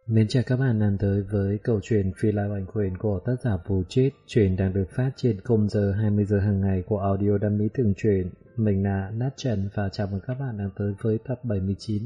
Mến chào các bạn đang tới với câu chuyện Phi Lai Oanh Quyền của tác giả Vũ Chết. Chuyện đang được phát trên 0 giờ 20 giờ hàng ngày của audio đam mỹ từng truyện. Mình là Nát Trần và chào mừng các bạn đang tới với tập 79.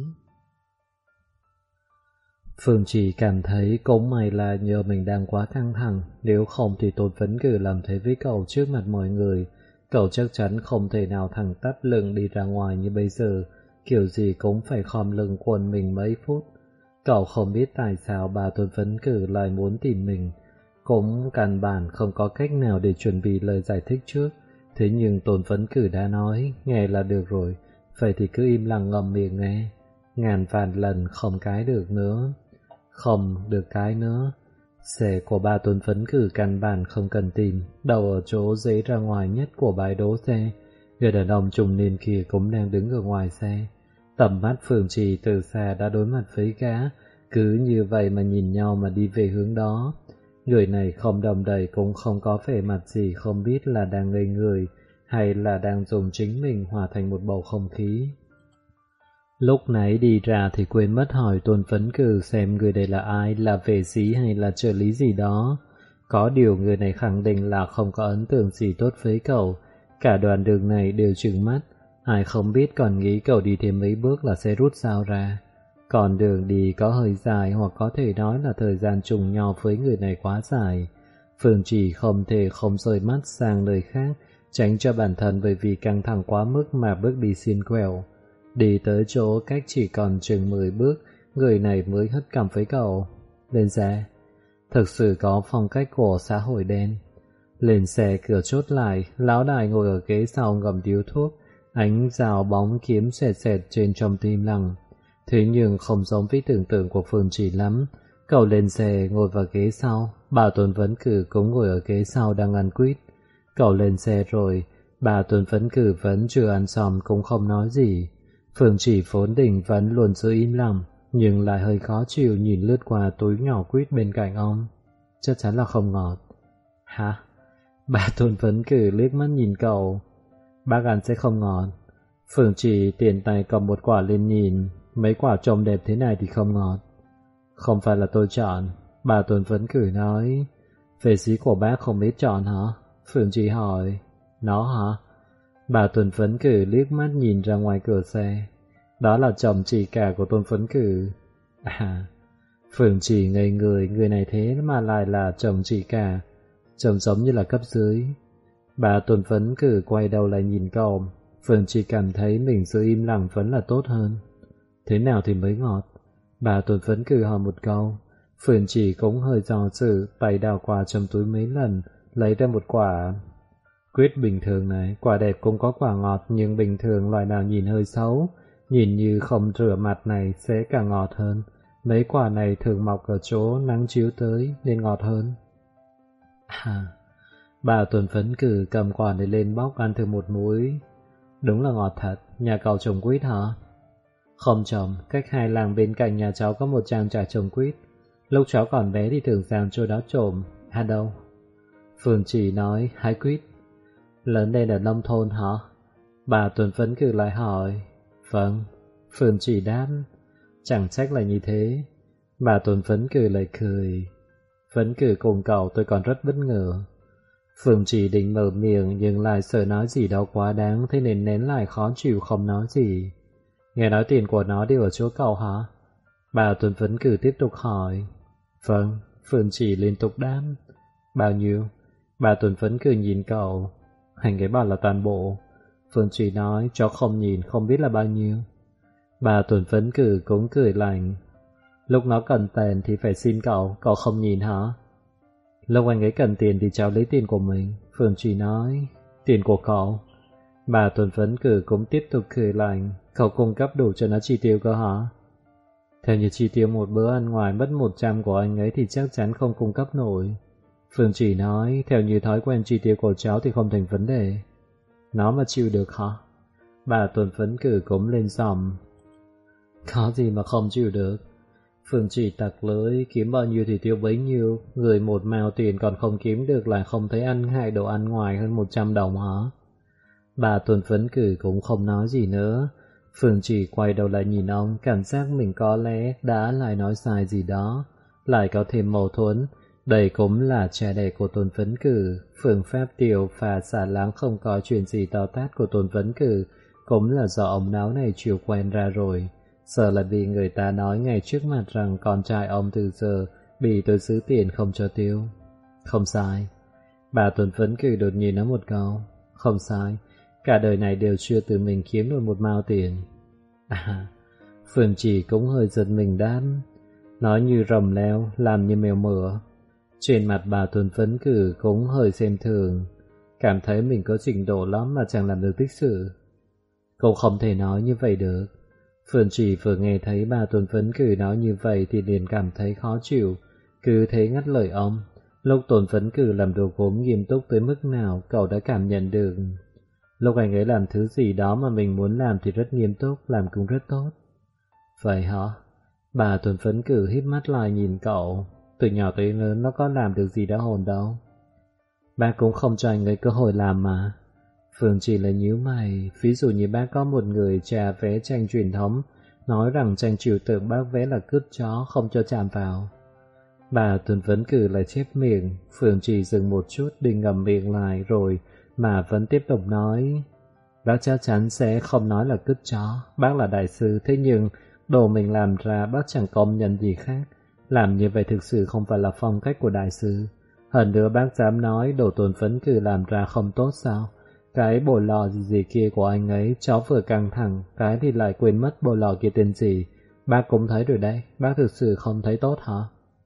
Phương chỉ cảm thấy cũng may là nhờ mình đang quá căng thẳng, nếu không thì tôi vẫn cứ làm thế với cậu trước mặt mọi người. Cậu chắc chắn không thể nào thẳng tắp lưng đi ra ngoài như bây giờ, kiểu gì cũng phải khom lưng quần mình mấy phút. Cậu không biết tại sao bà Tôn Phấn Cử lại muốn tìm mình, cũng căn bản không có cách nào để chuẩn bị lời giải thích trước. Thế nhưng Tôn Phấn Cử đã nói, nghe là được rồi, vậy thì cứ im lặng ngậm miệng nghe. Ngàn vạn lần không cái được nữa. Không được cái nữa. Xe của bà Tôn Phấn Cử căn bản không cần tìm, đầu ở chỗ dễ ra ngoài nhất của bãi đỗ xe. Người đàn ông trung niên kia cũng đang đứng ở ngoài xe. Tầm mắt Phương Trì từ xa đã đối mặt với gã, cứ như vậy mà nhìn nhau mà đi về hướng đó. Người này không đầm đầy cũng không có vẻ mặt gì, không biết là đang ngây người hay là đang dùng chính mình hòa thành một bầu không khí. Lúc nãy đi ra thì quên mất hỏi Tôn Phấn Cử xem người đây là ai, là vệ sĩ hay là trợ lý gì đó. Có điều người này khẳng định là không có ấn tượng gì tốt với cậu. Cả đoạn đường này đều trừng mắt, ai không biết còn nghĩ cậu đi thêm mấy bước là sẽ rút dao ra. Còn đường đi có hơi dài, hoặc có thể nói là thời gian trùng nhau với người này quá dài. Phương chỉ không thể không rời mắt sang nơi khác, tránh cho bản thân bởi vì căng thẳng quá mức mà bước đi xiên quẹo. Đi tới chỗ cách chỉ còn chừng 10 bước, người này mới hất cằm với cậu. Lên xe. Thực sự có phong cách của xã hội đen. Lên xe cửa chốt lại, lão đại ngồi ở ghế sau ngậm điếu thuốc, ánh rào bóng kiếm xẹt xẹt trên trong tim lặng. Thế nhưng không giống với tưởng tượng của Phương Chỉ lắm. Cậu lên xe ngồi vào ghế sau, bà Tôn Phấn Cử cũng ngồi ở ghế sau đang ăn quýt. Cậu lên xe rồi, bà Tôn Phấn Cử vẫn chưa ăn xong cũng không nói gì. Phương Chỉ vốn định vẫn luôn giữ im lặng, nhưng lại hơi khó chịu nhìn lướt qua túi nhỏ quýt bên cạnh ông. Chắc chắn là không ngọt. Hả? Bà Tôn Phấn Cử liếc mắt nhìn cậu. Bác ăn sẽ không ngọt. Phương Chỉ tiền tay cầm một quả lên nhìn, mấy quả trông đẹp thế này thì không ngọt. Không phải là tôi chọn, bà Tôn Phấn Cử nói. Vệ sĩ của bác không biết chọn hả? Phương Chỉ hỏi. Nó hả? Bà Tôn Phấn Cử liếc mắt nhìn ra ngoài cửa xe. Đó là chồng chị cả của Tôn Phấn Cử. À, Phương Chỉ ngây người này thế mà lại là chồng chị cả. Trông giống như là cấp dưới. Bà Tôn Phấn Cử quay đầu lại nhìn cậu. Phương Chỉ cảm thấy mình giữ im lặng vẫn là tốt hơn. Thế nào thì mới ngọt? Bà Tôn Phấn Cử hỏi một câu. Phương Chỉ cũng hơi do dự, tay đào qua trong túi mấy lần, lấy ra một quả. Quyết bình thường này, quả đẹp cũng có quả ngọt, nhưng bình thường loại nào nhìn hơi xấu, nhìn như không rửa mặt này sẽ càng ngọt hơn. Mấy quả này thường mọc ở chỗ nắng chiếu tới nên ngọt hơn. À, bà Tôn Phấn Cử cầm quả này lên bóc ăn thử một muối. Đúng là ngọt thật. Nhà cậu trồng quýt hả? Không trồng, cách 2 làng bên cạnh nhà cháu có một trang trại trồng quýt. Lúc cháu còn bé thì thường sang chỗ đó trộm. À đâu? Phương Chỉ nói hái quýt. Lớn lên ở nông thôn hả? Bà Tôn Phấn Cử lại hỏi. Vâng. Phương Chỉ đáp. Chẳng trách là như thế. Bà Tôn Phấn Cử lại cười. Phấn Cử cùng cậu tôi còn rất bất ngờ. Phương Chỉ định mở miệng nhưng lại sợ nói gì đó quá đáng, thế nên nén lại khó chịu không nói gì. Nghe nói tiền của nó đều ở chỗ cậu hả? Bà Tôn Phấn Cử tiếp tục hỏi. Vâng. Phương Chỉ liên tục đáp. Bao nhiêu? Bà Tôn Phấn Cử nhìn cậu. Hành cái bảo là toàn bộ. Phương Chỉ nói cháu không nhìn không biết là bao nhiêu. Bà Tôn Phấn Cử cũng cười lạnh. Lúc nó cần tiền thì phải xin cậu không nhìn hả? Lúc anh ấy cần tiền thì cháu lấy tiền của mình. Phương Chỉ nói. Tiền của cậu? Bà Tôn Phấn Cử cũng tiếp tục cười lạnh. Cậu cung cấp đủ cho nó chi tiêu cơ hả? Theo như chi tiêu một bữa ăn ngoài mất 100 của anh ấy thì chắc chắn không cung cấp nổi. Phương Chỉ nói. Theo như thói quen chi tiêu của cháu thì không thành vấn đề. Nó mà chịu được hả? Bà Tôn Phấn Cử cũng lên giọng. Có gì mà không chịu được? Phương Chỉ tặc lưỡi, kiếm bao nhiêu thì tiêu bấy nhiêu, người một mao tiền còn không kiếm được lại không thấy ăn hại đồ ăn ngoài hơn 100 đồng hả? Bà Tôn Phấn Cử cũng không nói gì nữa. Phương Chỉ quay đầu lại nhìn ông, cảm giác mình có lẽ đã lại nói sai gì đó. lại có thêm mâu thuẫn. Đây cũng là cha đẻ của Tôn Phấn Cử. Phương pháp tiểu và xả láng không có chuyện gì to tát của Tôn Phấn Cử, cũng là do ông náo này chiều quen ra rồi. Sợ là vì người ta nói ngay trước mặt rằng con trai ông từ giờ bị tôi giữ tiền không cho tiêu. Không sai. Bà Tôn Phấn Cử đột nhiên nói một câu. Không sai. Cả đời này đều chưa tự mình kiếm được một mao tiền. Phương Chỉ cũng hơi giật mình đáp. Nói như rồng leo, làm như mèo mửa. Trên mặt bà Tôn Phấn Cử cũng hơi xem thường, cảm thấy mình có trình độ lắm mà chẳng làm được tích sự. Cậu không thể nói như vậy được. Phương Chỉ vừa nghe thấy bà Tôn Phấn Cử nói như vậy thì liền cảm thấy khó chịu, cứ thế ngắt lời ông. Lúc Tôn Phấn Cử làm đồ gốm nghiêm túc tới mức nào cậu đã cảm nhận được. Lúc anh ấy làm thứ gì đó mà mình muốn làm thì rất nghiêm túc, làm cũng rất tốt. Vậy hả? Bà Tôn Phấn Cử híp mắt lại nhìn cậu. Từ nhỏ tới lớn nó có làm được gì đã hồn đâu. Bác cũng không cho anh ấy cơ hội làm mà. Phương chỉ là nhíu mày. Ví dụ như bác có một người trà vẽ tranh truyền thống, nói rằng tranh trừu tượng bác vẽ là cứt chó, không cho chạm vào. Bà Tôn Phấn Cử lại chép miệng. Phương chỉ dừng một chút định ngậm miệng lại rồi mà vẫn tiếp tục nói. Bác chắc chắn sẽ không nói là cứt chó. Bác là đại sư, thế nhưng đồ mình làm ra bác chẳng công nhận gì khác. Làm như vậy thực sự không phải là phong cách của đại sư. Hơn nữa bác dám nói đồ Tôn Phấn Cử làm ra không tốt sao? Cái bộ lò gì kia của anh ấy, cháu vừa căng thẳng, cái thì lại quên mất bộ lò kia tên gì. Bác cũng thấy rồi đấy, bác thực sự không thấy tốt hả?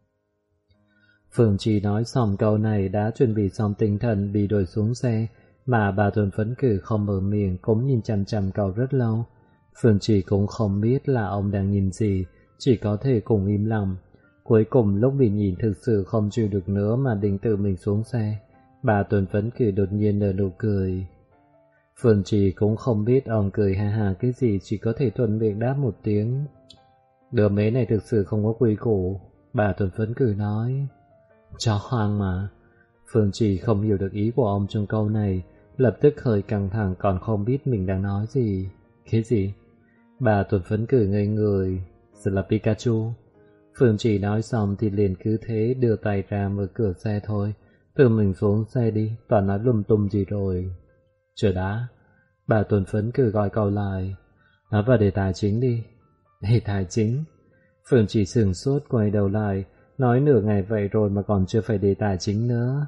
Phương Trì nói xong câu này đã chuẩn bị xong tinh thần bị đuổi xuống xe, mà bà Tôn Phấn Cử không mở miệng cũng nhìn chằm chằm cậu rất lâu. Phương Trì cũng không biết là ông đang nhìn gì, chỉ có thể cùng im lặng. Cuối cùng lúc bị nhìn thực sự không chịu được nữa mà định tự mình xuống xe, bà Tôn Phấn Cử đột nhiên nở nụ cười. Phương Trì cũng không biết ông cười ha ha cái gì, chỉ có thể thuận miệng đáp một tiếng. Đứa bé này thực sự không có quy củ, bà Tôn Phấn Cử nói. Chó hoang mà. Phương Trì không hiểu được ý của ông trong câu này, lập tức hơi căng thẳng còn không biết mình đang nói gì. Cái gì? Bà Tôn Phấn Cử ngây người. Giờ là Pikachu. Phương Trì nói xong thì liền cứ thế đưa tay ra mở cửa xe thôi. Tự mình xuống xe đi, toàn nói lung tung gì rồi. Chờ đã. Bà Tôn Phấn Cử gọi cậu lại. Nói vào đề tài chính đi. Đề tài chính? Phương Trì sửng sốt quay đầu lại. Nói nửa ngày vậy rồi mà còn chưa phải đề tài chính nữa.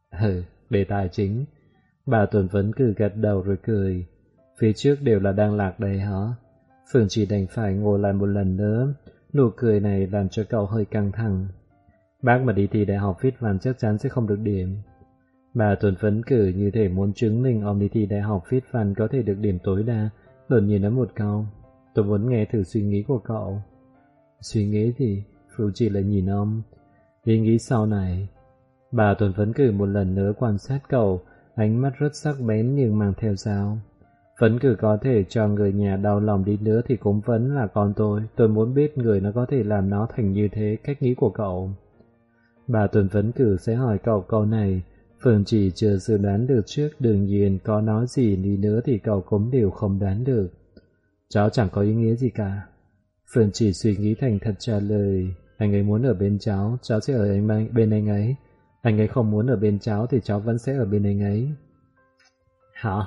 Đề tài chính. Bà Tôn Phấn Cử gật đầu rồi cười. Phía trước đều là đang lạc đây hả? Phương Trì đành phải ngồi lại một lần nữa. Nụ cười này làm cho cậu hơi căng thẳng. Bác mà đi thi đại học viết văn chắc chắn sẽ không được điểm. Bà Tôn Phấn Cử như thể muốn chứng minh ông đi thi đại học viết văn có thể được điểm tối đa, đột nhiên nói một câu. Tôi muốn nghe thử suy nghĩ của cậu. Suy nghĩ gì? Phương Trì lại nhìn ông. Ý nghĩ sau này. Bà Tôn Phấn Cử một lần nữa quan sát cậu, ánh mắt rất sắc bén nhưng mang theo dao. Phấn Cử có thể cho người nhà đau lòng đi nữa thì cũng vẫn là con tôi muốn biết người nó có thể làm nó thành như thế, cách nghĩ của cậu. Bà Tôn Phấn Cử sẽ hỏi cậu câu này, Phương Chỉ chưa dự đoán được trước, đương nhiên có nói gì đi nữa thì cậu cũng đều không đoán được. Cháu chẳng có ý nghĩa gì cả. Phương Chỉ suy nghĩ thành thật trả lời, anh ấy muốn ở bên cháu sẽ ở bên anh ấy. Anh ấy không muốn ở bên cháu thì cháu vẫn sẽ ở bên anh ấy. Hả?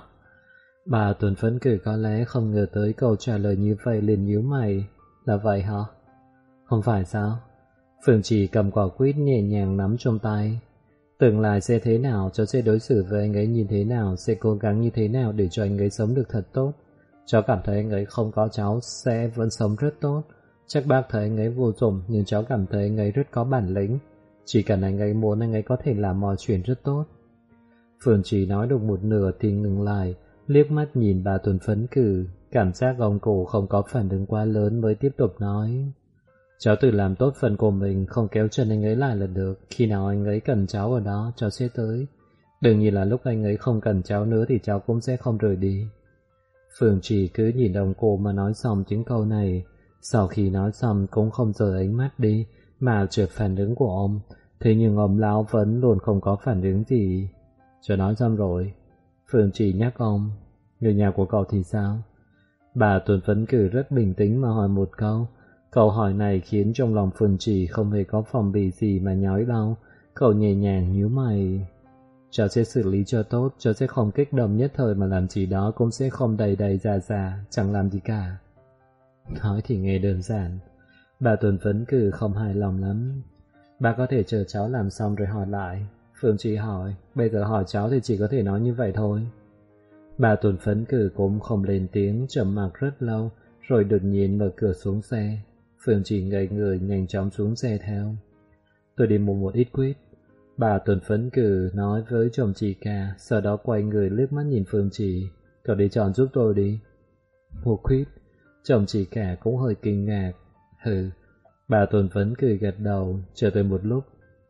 Bà Tôn Phấn Cử có lẽ không ngờ tới câu trả lời như vậy liền nhíu mày. Là vậy hả? Không phải sao? Phương Chỉ cầm quả quýt nhẹ nhàng nắm trong tay. Tương lai sẽ thế nào, cháu sẽ đối xử với anh ấy như thế nào, sẽ cố gắng như thế nào để cho anh ấy sống được thật tốt. Cháu cảm thấy anh ấy không có cháu sẽ vẫn sống rất tốt. Chắc bác thấy anh ấy vô dụng, nhưng cháu cảm thấy anh ấy rất có bản lĩnh. Chỉ cần anh ấy muốn, anh ấy có thể làm mọi chuyện rất tốt. Phương Chỉ nói được một nửa thì ngừng lại, liếc mắt nhìn bà Tôn Phấn Cử, cảm giác ông cổ không có phản ứng quá lớn mới tiếp tục nói. Cháu tự làm tốt phần của mình, không kéo chân anh ấy lại là được. Khi nào anh ấy cần cháu ở đó, cháu sẽ tới. Đừng nhìn là lúc anh ấy không cần cháu nữa thì cháu cũng sẽ không rời đi. Phương Chỉ cứ nhìn ông cô mà nói xong những câu này. Sau khi nói xong cũng không rời ánh mắt đi, mà chợt phản ứng của ông. Thế nhưng ông lão vẫn luôn không có phản ứng gì. Cháu nói xong rồi. Phương Chỉ nhắc ông. Người nhà của cậu thì sao? Bà Tôn Phấn Cử rất bình tĩnh mà hỏi một câu. Câu hỏi này khiến trong lòng Phương Trì không hề có phòng bị gì mà nhói đau. Cậu nhẹ nhàng nhíu mày. Cháu sẽ xử lý cho tốt, cháu sẽ không kích động nhất thời mà làm gì đó, cũng sẽ không đầy đầy già, chẳng làm gì cả. Nói thì nghe đơn giản. Bà Tuấn vẫn cứ không hài lòng lắm. Bà có thể chờ cháu làm xong rồi hỏi lại. Phương Trì hỏi, bây giờ hỏi cháu thì chỉ có thể nói như vậy thôi. Bà Tuấn phấn cử cũng không lên tiếng, trầm mặc rất lâu, rồi đột nhiên mở cửa xuống xe. Phương Trì ngây người nhanh chóng xuống xe theo. Tôi đi mua một ít quýt. Bà Tuấn phấn cử nói với chồng chị cả, sau đó quay người liếc mắt nhìn Phương Trì. Cậu đi chọn giúp tôi đi. Mua quýt? Chồng chị cả cũng hơi kinh ngạc. Hừ. Bà Tuấn phấn cười gật đầu, chờ tôi một lúc.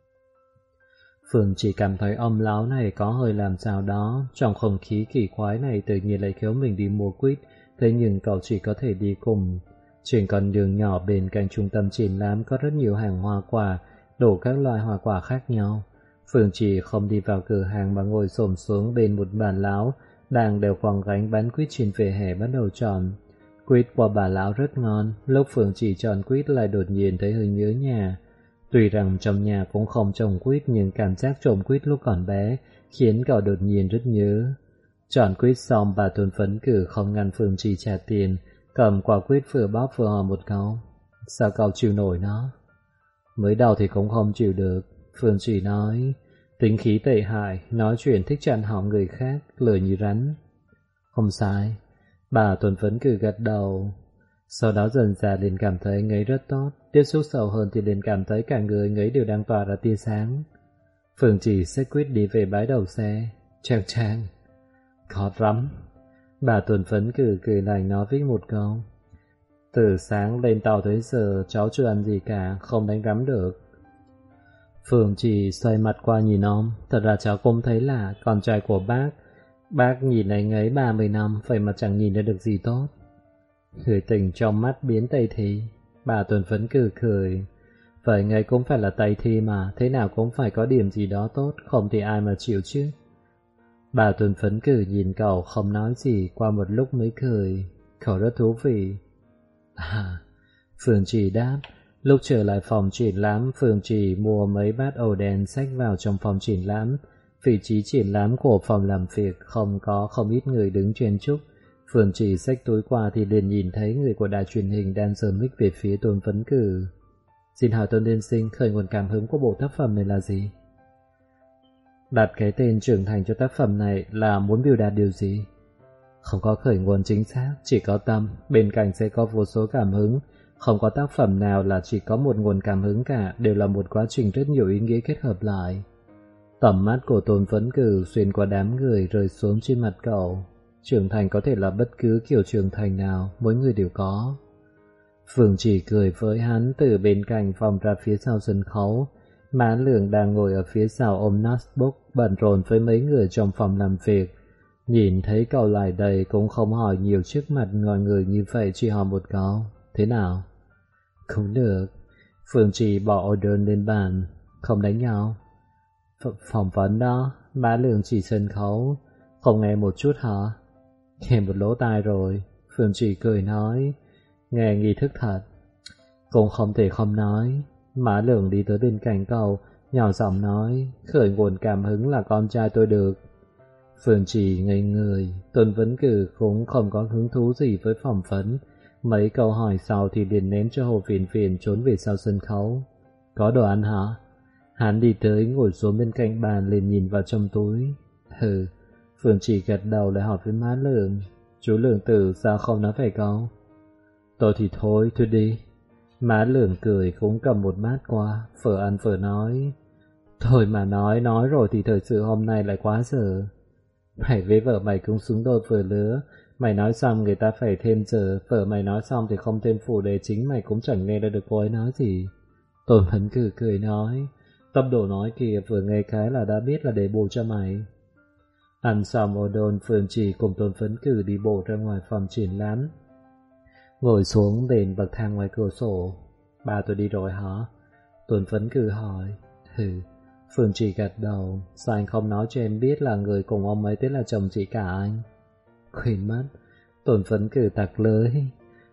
Phương chỉ cảm thấy ông lão này có hơi làm sao đó, trong không khí kỳ quái này tự nhiên lại kéo mình đi mua quýt, thế nhưng cậu chỉ có thể đi cùng. Trên con đường nhỏ bên cạnh trung tâm triển lãm có rất nhiều hàng hoa quả, đổ các loại hoa quả khác nhau. Phương chỉ không đi vào cửa hàng mà ngồi xổm xuống bên một bà lão đang đeo quàng gánh bán quýt trên vỉa hè bắt đầu chọn. Quýt của bà lão rất ngon, lúc Phương chỉ chọn quýt lại đột nhiên thấy hơi nhớ nhà. Tuy rằng trong nhà cũng không trồng quýt nhưng cảm giác trồng quýt lúc còn bé khiến cậu đột nhiên rất nhớ. Chọn quýt xong bà Tuấn phấn cử không ngăn Phương Trì trả tiền, cầm quả quýt vừa bóp vừa hỏi một câu. Sao cậu chịu nổi nó? Mới đầu thì cũng không chịu được, Phương Trì nói. Tính khí tệ hại, nói chuyện thích chặn hỏng người khác, lười như rắn. Không sai, bà Tuấn phấn cử gật đầu. Sau đó dần dà liền cảm thấy ngấy rất tốt, tiếp xúc sâu hơn thì liền cảm thấy cả người ngấy đều đang tỏa ra tia sáng. Phương Trì xách quýt đi về bãi đầu xe. Trang, khó lắm. Bà Tuấn phấn cười lành nói với một câu. Từ sáng lên tàu tới giờ cháu chưa ăn gì cả, không đánh rắm được. Phương Trì xoay mặt qua nhìn ông. Thật ra cháu cũng thấy lạ, con trai của bác nhìn anh ấy 30 năm, vậy mà chẳng nhìn ra được gì tốt. Người tình trong mắt biến Tây Thi. Bà Tuấn phấn cười. Vậy ngài cũng phải là Tây Thi mà, thế nào cũng phải có điểm gì đó tốt, không thì ai mà chịu chứ. Bà Tuấn phấn nhìn cậu không nói gì, qua một lúc mới cười. Cậu rất thú vị. Phương Trì đáp. Lúc trở lại phòng triển lãm, Phương Trì mua mấy bát ổ đèn xách vào trong phòng triển lãm. Vị trí triển lãm của phòng làm việc không ít người đứng chen chúc. Phương Trì xách túi qua thì liền nhìn thấy người của đài truyền hình đang giơ mic về phía Tôn phấn cử. Xin hỏi Tôn tiên sinh, khởi nguồn cảm hứng của bộ tác phẩm này là gì? Đặt cái tên trưởng thành cho tác phẩm này là muốn biểu đạt điều gì? Không có khởi nguồn chính xác, chỉ có tâm, bên cạnh sẽ có vô số cảm hứng. Không có tác phẩm nào là chỉ có một nguồn cảm hứng cả, đều là một quá trình rất nhiều ý nghĩa kết hợp lại. Tầm mắt của Tôn phấn cử xuyên qua đám người rơi xuống trên mặt cậu. Trưởng thành có thể là bất cứ kiểu trưởng thành nào, mỗi người đều có. Phương chỉ cười với hắn từ bên cạnh vòng ra phía sau sân khấu. Má Lượng đang ngồi ở phía sau ôm notebook bận rộn với mấy người trong phòng làm việc. Nhìn thấy cậu lại đây cũng không hỏi nhiều trước mặt mọi người như vậy, chỉ hỏi một câu. Thế nào? Cũng được. Phương chỉ bỏ order lên bàn. Không đánh nhau. Phỏng vấn đó. Má Lượng chỉ sân khấu. Không nghe một chút hả? Nghe một lỗ tai rồi. Phương chỉ cười nói. Nghe nghi thức thật. Cũng không thể không nói. Má Lượng đi tới bên cạnh cậu, nhỏ giọng nói. Khởi nguồn cảm hứng là con trai tôi được. Phương chỉ ngây người. Tôn vấn cử cũng không có hứng thú gì với phỏng vấn. Mấy câu hỏi sau thì liền ném cho Hồ Phiền Phiền trốn về sau sân khấu. Có đồ ăn hả? Hắn đi tới ngồi xuống bên cạnh bàn liền nhìn vào trong túi. Hừ. Phương chỉ gật đầu lại hỏi với má Lượng. Chú Lượng Tử sao không nói phải câu? Tôi thì thôi đi. Má Lượng cười cũng cầm một bát qua, phở ăn phở nói. Thôi mà nói rồi thì thời sự hôm nay lại quá giờ. Mày với vợ mày cũng xứng đôi vừa lứa. Mày nói xong người ta phải thêm giờ, vợ mày nói xong thì không thêm phụ đề chính mày cũng chẳng nghe được cô ấy nói gì. Tôn Phấn cười nói. Tốc độ nói kìa, vừa nghe cái là đã biết là để bù cho mày. Ăn xong ô đôn, Phương Trì cùng Tôn Phấn Cử đi bộ ra ngoài phòng triển lãm. Ngồi xuống bên bậc thang ngoài cửa sổ. Ba tôi đi rồi hả? Tôn Phấn Cử hỏi. Phương Trì gật đầu. Sao anh không nói cho em biết là người cùng ông ấy tên là chồng chị cả anh? Quên mất. Tôn Phấn Cử tặc lưới.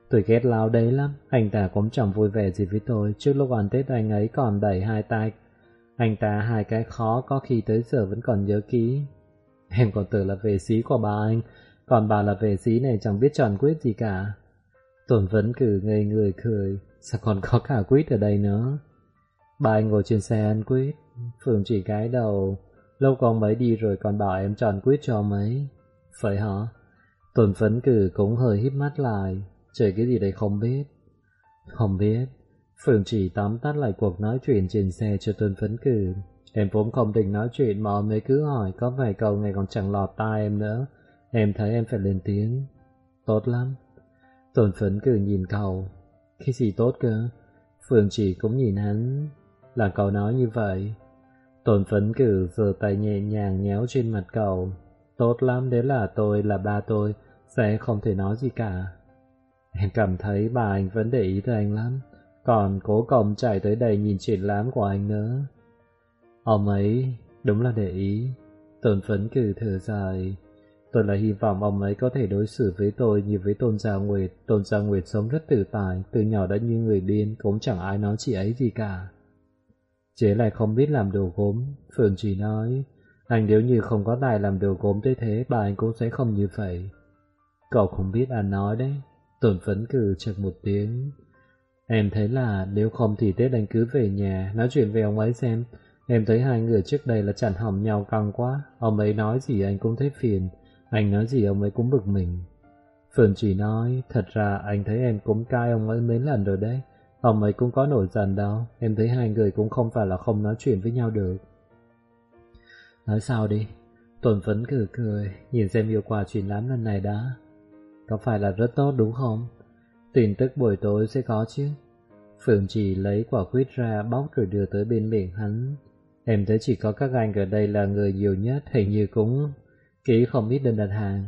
Tôi ghét Lão đấy lắm, anh ta cũng chẳng vui vẻ gì với tôi. Trước lúc ăn Tết anh ấy còn đẩy hai tay anh ta hai cái khó có khi tới giờ vẫn còn nhớ kỹ. Em còn tưởng là vệ sĩ của bà anh, còn bà là vệ sĩ này chẳng biết tròn quyết gì cả. Tổn vẫn cứ ngây người cười, sao còn có cả quýt ở đây nữa. Bà anh ngồi trên xe ăn quýt. Phương chỉ cái đầu. Lâu con mấy đi rồi còn bảo em tròn quýt cho mấy. Phải hả? Tổn phấn cử cũng hơi híp mắt lại. Chơi cái gì đây không biết. Không biết. Phương chỉ tóm tắt lại cuộc nói chuyện trên xe cho Tôn phấn cử. Em vốn không định nói chuyện mà ông ấy cứ hỏi. Có vài câu ngày còn chẳng lọt tai em nữa. Em thấy em phải lên tiếng. Tốt lắm. Tôn phấn cử nhìn cậu. Cái gì tốt cơ? Phương chỉ cũng nhìn hắn. Là cậu nói như vậy. Tôn phấn cử giơ tay nhẹ nhàng nhéo trên mặt cậu. Tốt lắm, đấy là tôi, là ba tôi sẽ không thể nói gì cả. Em cảm thấy bà anh vẫn để ý tới anh lắm. Còn cố công chạy tới đây nhìn triển lãm của anh nữa. Ông ấy đúng là để ý. Tôn phấn cử thở dài. Tôi là hy vọng ông ấy có thể đối xử với tôi như với Tôn Gia Nguyệt. Tôn Gia Nguyệt sống rất tự tại, từ nhỏ đã như người điên, cũng chẳng ai nói chị ấy gì cả. Chế lại không biết làm đồ gốm. Phương chỉ nói, anh nếu như không có tài làm đồ gốm tới thế, bà anh cũng sẽ không như vậy. Cậu không biết ăn nói đấy. Tôn phấn cử chật một tiếng. Em thấy là nếu không thì Tết anh cứ về nhà, nói chuyện với ông ấy xem. Em thấy hai người trước đây là chặn hỏng nhau căng quá. Ông ấy nói gì anh cũng thấy phiền, anh nói gì ông ấy cũng bực mình. Phương chỉ nói, thật ra anh thấy em cũng cai ông ấy mấy lần rồi đấy. Ông ấy cũng có nổi giận đâu. Em thấy hai người cũng không phải là không nói chuyện với nhau được. Nói sao đi. Tôn phấn cười, nhìn xem hiệu quả triển lãm lần này đã. Có phải là rất tốt đúng không? Tin tức buổi tối sẽ có chứ. Phương chỉ lấy quả quýt ra bóc rồi đưa tới bên miệng hắn. Em thấy chỉ có các anh ở đây là người nhiều nhất, hình như cũng ký không ít đơn đặt hàng.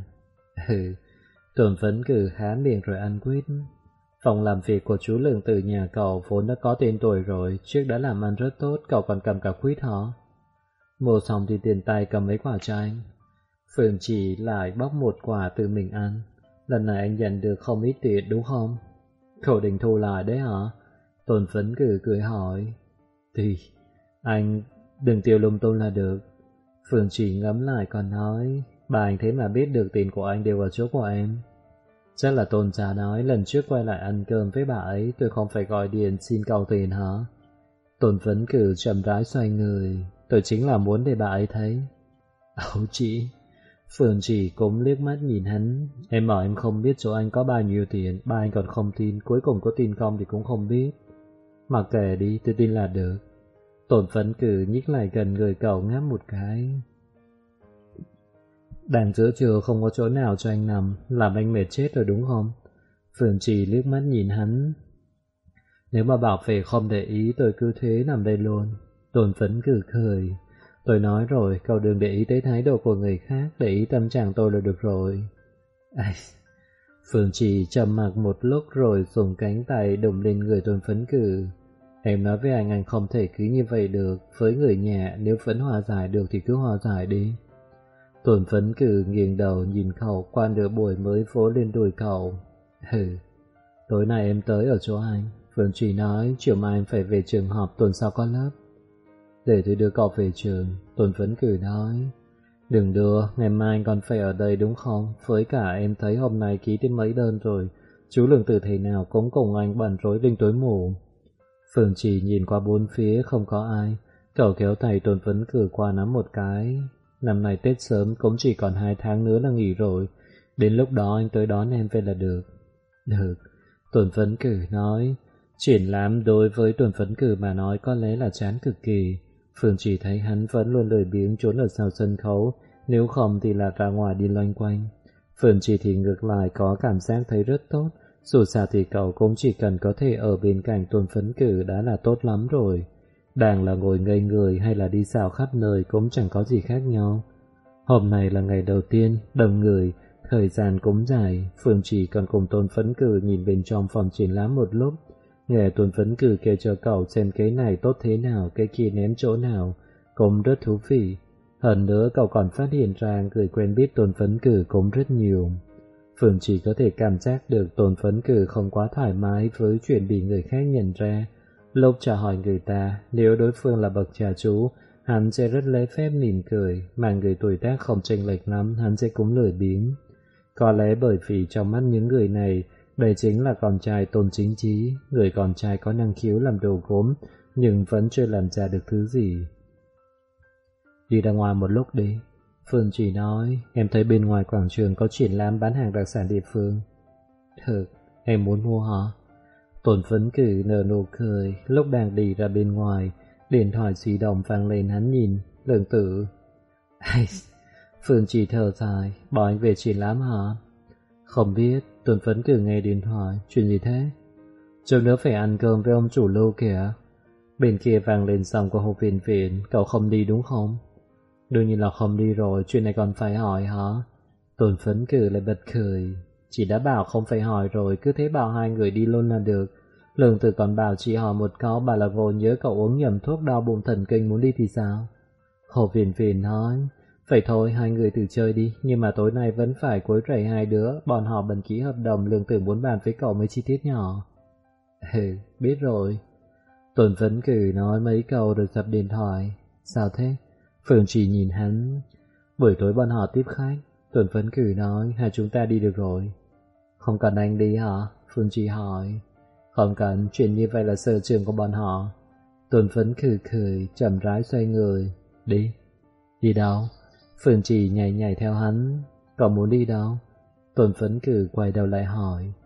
Tôn phấn há miệng rồi ăn quýt. Phòng làm việc của chú Lượng từ nhà cậu vốn đã có tên tuổi rồi, trước đã làm ăn rất tốt, cậu còn cầm cả quýt hả? Mua xong thì tiền tay cầm mấy quả cho anh. Phương chỉ lại bóc một quả tự mình ăn. Lần này anh nhận được không ít tiền đúng không? Cậu định thu lại đấy hả? Tôn phấn cười hỏi. Thì, anh đừng tiêu lung tung là được. Phương chỉ ngẫm lại còn nói, bà anh thế mà biết được tiền của anh đều ở chỗ của em. Chắc là Tôn già nói lần trước quay lại ăn cơm với bà ấy tôi không phải gọi điện xin cầu tiền hả? Tôn phấn chậm rãi xoay người. Tôi chính là muốn để bà ấy thấy. Ấu chị. Phương chỉ cũng liếc mắt nhìn hắn. Em bảo em không biết chỗ anh có bao nhiêu tiền, ba anh còn không tin, cuối cùng có tin không thì cũng không biết. Mặc kệ đi, tôi tin là được. Tôn phấn nhích lại gần người cậu ngáp một cái. Đang giữa trưa không có chỗ nào cho anh nằm, làm anh mệt chết rồi đúng không? Phương chỉ liếc mắt nhìn hắn. Nếu mà bảo vệ không để ý tôi cứ thế nằm đây luôn. Tôn phấn cười. Tôi nói rồi, cậu đừng để ý tới thái độ của người khác, để ý tâm trạng tôi là được rồi. Phương chỉ trầm mặc một lúc rồi dùng cánh tay đụng lên người Tôn phấn Em nói với anh không thể cứ như vậy được. Với người nhà, nếu vẫn hòa giải được thì cứ hòa giải đi. Tôn phấn nghiêng đầu nhìn cậu qua nửa buổi mới vỗ lên đùi cậu. Tối nay em tới ở chỗ anh. Phương chỉ nói chiều mai em phải về trường học, tuần sau có lớp. Để tôi đưa cậu về trường. Tôn phấn nói. Đừng đưa, ngày mai anh còn phải ở đây đúng không? Với cả em thấy hôm nay ký thêm mấy đơn rồi. Chú Lượng Tử thế nào cũng cùng anh bận rối đinh tối mù. Phương chỉ nhìn qua bốn phía không có ai. Cậu kéo tay Tôn phấn qua nắm một cái. Năm nay Tết sớm cũng chỉ còn 2 tháng nữa là nghỉ rồi. Đến lúc đó anh tới đón em về là được. Được. Tôn phấn nói. Triển lãm đối với Tôn phấn mà nói có lẽ là chán cực kỳ. Phương chỉ thấy hắn vẫn luôn lười biếng trốn ở sau sân khấu, nếu không thì là ra ngoài đi loanh quanh. Phương chỉ thì ngược lại có cảm giác thấy rất tốt, dù sao thì cậu cũng chỉ cần có thể ở bên cạnh Tôn phấn đã là tốt lắm rồi. Đang là ngồi ngây người hay là đi xào khắp nơi cũng chẳng có gì khác nhau. Hôm nay là ngày đầu tiên, đông người, thời gian cũng dài. Phương chỉ còn cùng Tôn phấn nhìn bên trong phòng triển lãm một lúc. Nghe Tôn phấn kể cho cậu xem cái này tốt thế nào, cái kia ném chỗ nào, cũng rất thú vị. Hơn nữa cậu còn phát hiện ra người quen biết Tôn phấn cũng rất nhiều. Phương chỉ có thể cảm giác được Tôn Phấn Cử không quá thoải mái với chuyện bị người khác nhận ra. Lúc chào hỏi người ta, nếu đối phương là bậc cha chú, hắn sẽ rất lễ phép mỉm cười, mà người tuổi tác không chênh lệch lắm, hắn sẽ cũng lười biếng. Có lẽ bởi vì trong mắt những người này, đây chính là con trai Tôn Chính Chí, người con trai có năng khiếu làm đồ gốm, nhưng vẫn chưa làm ra được thứ gì. Đi ra ngoài một lúc đi. Phương chỉ nói, em thấy bên ngoài quảng trường có triển lãm bán hàng đặc sản địa phương. Thực, em muốn mua hả? Tôn Phấn Cử nở nụ cười, lúc đang đi ra bên ngoài, điện thoại di động vang lên hắn nhìn, Lương Tử. Phương chỉ thở dài, bảo anh về triển lãm hả? Không biết, Tôn Phấn Cử nghe điện thoại, chuyện gì thế? Chút nữa phải ăn cơm với ông chủ Lưu kìa. Bên kia vang lên giọng của Hồ Viễn Viễn, cậu không đi đúng không? Đương nhiên là không đi rồi, chuyện này còn phải hỏi hả? Tôn Phấn Cử lại bật cười. Chị đã bảo không phải hỏi rồi, cứ thế bảo hai người đi luôn là được. Lương Tử còn bảo chị hỏi một câu, bà là vô nhớ cậu uống nhầm thuốc đau bụng thần kinh muốn đi thì sao? Hồ Viễn Viễn nói, vậy thôi hai người tự chơi đi, nhưng mà tối nay vẫn phải quấy rầy hai đứa, bọn họ bận ký hợp đồng, Lương Tử muốn bàn với cậu mấy chi tiết nhỏ. Biết rồi. Tôn Phấn Cử nói mấy câu rồi dập điện thoại. Sao thế? Phương chỉ nhìn hắn. Buổi tối bọn họ tiếp khách. Tôn Phấn Cử nói, hai chúng ta đi được rồi. Không cần anh đi hả? Phương chỉ hỏi. Không cần, chuyện như vậy là sở trường của bọn họ. Tôn Phấn Cử cười, chậm rãi xoay người. Đi. Đi đâu? Phương chỉ nhảy nhảy theo hắn. Cậu muốn đi đâu? Tôn Phấn Cử quay đầu lại hỏi.